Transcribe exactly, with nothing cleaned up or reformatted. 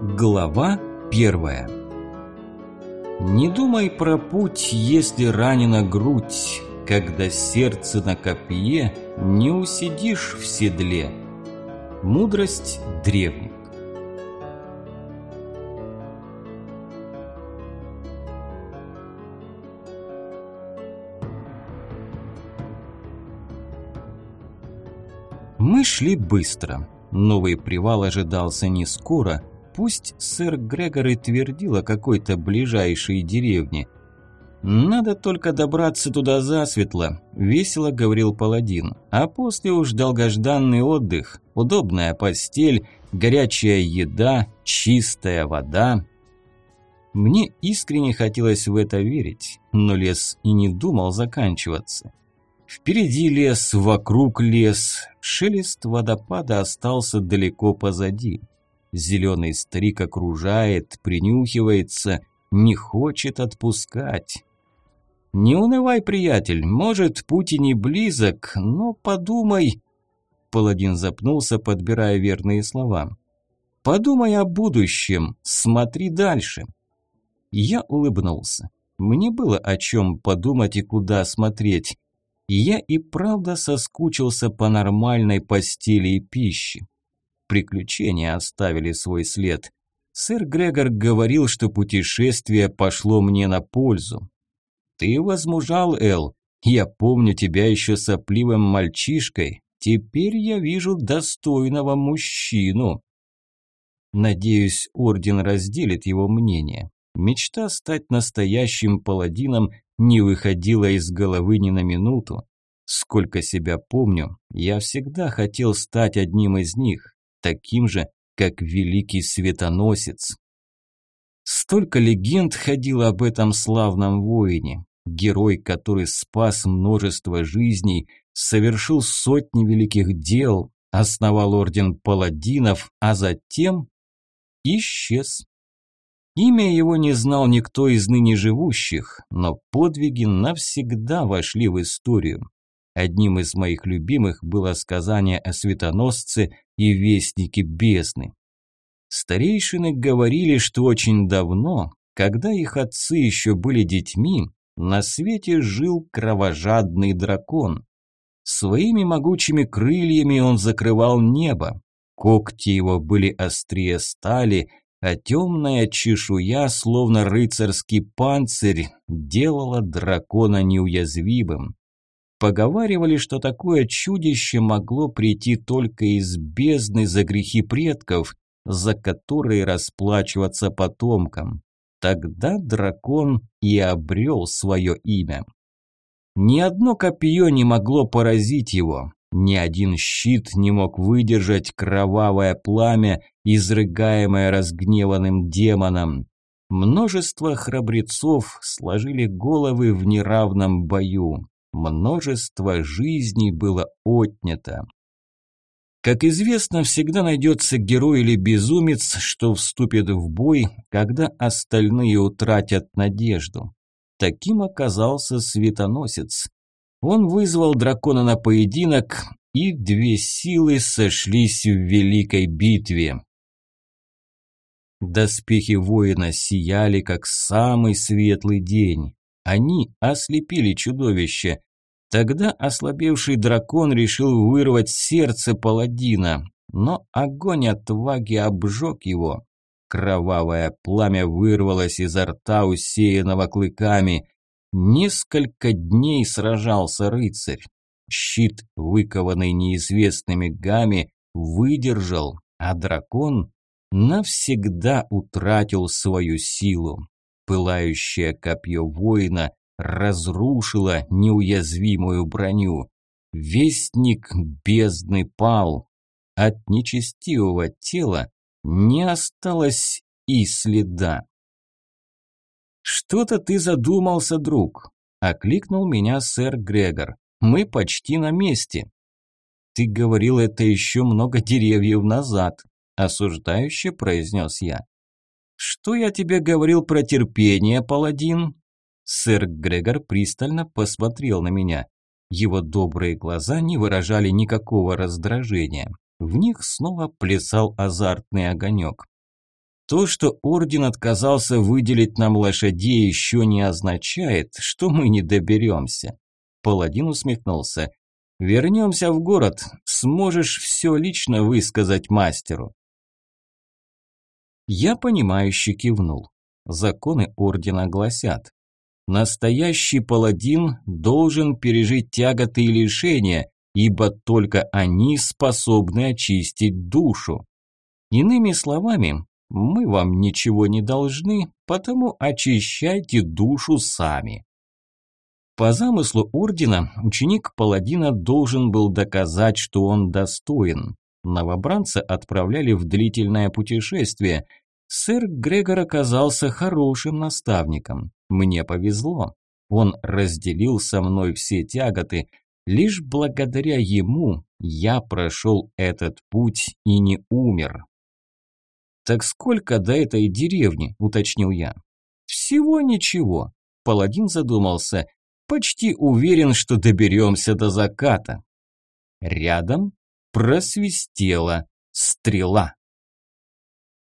Глава первая. Не думай про путь, если ранена грудь, когда сердце на копье, не усидишь в седле. Мудрость древних. Мы шли быстро. Новый привал ожидался не скоро. Пусть сэр Грегор и твердил о какой-то ближайшей деревне. «Надо только добраться туда засветло», – весело говорил паладин. «А после уж долгожданный отдых, удобная постель, горячая еда, чистая вода». Мне искренне хотелось в это верить, но лес и не думал заканчиваться. Впереди лес, вокруг лес, шелест водопада остался далеко позади. Зеленый старик окружает, принюхивается, не хочет отпускать. «Не унывай, приятель, может, путь и не близок, но подумай...» Паладин запнулся, подбирая верные слова. «Подумай о будущем, смотри дальше». Я улыбнулся. Мне было о чем подумать и куда смотреть. Я и правда соскучился по нормальной постели и пище. Приключения оставили свой след. Сэр Грегор говорил, что путешествие пошло мне на пользу. Ты возмужал, Эл. Я помню тебя еще сопливым мальчишкой. Теперь я вижу достойного мужчину. Надеюсь, орден разделит его мнение. Мечта стать настоящим паладином не выходила из головы ни на минуту. Сколько себя помню, я всегда хотел стать одним из них. Таким же, как великий светоносец. Столько легенд ходило об этом славном воине. Герой, который спас множество жизней, совершил сотни великих дел, основал орден паладинов, а затем исчез. Имя его не знал никто из ныне живущих, но подвиги навсегда вошли в историю. Одним из моих любимых было сказание о светоносце и вестнике бездны. Старейшины говорили, что очень давно, когда их отцы еще были детьми, на свете жил кровожадный дракон. Своими могучими крыльями он закрывал небо, когти его были острее стали, а темная чешуя, словно рыцарский панцирь, делала дракона неуязвимым. Поговаривали, что такое чудище могло прийти только из бездны за грехи предков, за которые расплачиваться потомкам. Тогда дракон и обрел свое имя. Ни одно копье не могло поразить его, ни один щит не мог выдержать кровавое пламя, изрыгаемое разгневанным демоном. Множество храбрецов сложили головы в неравном бою. Множество жизней было отнято. Как известно, всегда найдется герой или безумец, что вступит в бой, когда остальные утратят надежду. Таким оказался светоносец. Он вызвал дракона на поединок, и две силы сошлись в великой битве. Доспехи воина сияли, как самый светлый день. Они ослепили чудовище. Тогда ослабевший дракон решил вырвать сердце паладина, но огонь отваги обжег его. Кровавое пламя вырвалось изо рта, усеянного клыками. Несколько дней сражался рыцарь. Щит, выкованный неизвестными гами, выдержал, а дракон навсегда утратил свою силу. Пылающее копье воина разрушило неуязвимую броню. Вестник бездны пал. От нечестивого тела не осталось и следа. «Что-то ты задумался, друг», – окликнул меня сэр Грегор. «Мы почти на месте». «Ты говорил это еще много деревьев назад», – осуждающе произнес я. «Что я тебе говорил про терпение, паладин?» Сэр Грегор пристально посмотрел на меня. Его добрые глаза не выражали никакого раздражения. В них снова плясал азартный огонек. То, что орден отказался выделить нам лошадей, еще не означает, что мы не доберемся. Паладин усмехнулся. Вернемся в город, сможешь все лично высказать мастеру. Я понимающе кивнул. Законы ордена гласят: настоящий паладин должен пережить тяготы и лишения, ибо только они способны очистить душу. Иными словами, мы вам ничего не должны, потому очищайте душу сами. По замыслу ордена, ученик паладина должен был доказать, что он достоин. Новобранца отправляли в длительное путешествие. Сэр Грегор оказался хорошим наставником. Мне повезло. Он разделил со мной все тяготы. Лишь благодаря ему я прошел этот путь и не умер. «Так сколько до этой деревни?» – уточнил я. «Всего ничего», – паладин задумался. «Почти уверен, что доберемся до заката». Рядом просвистела стрела.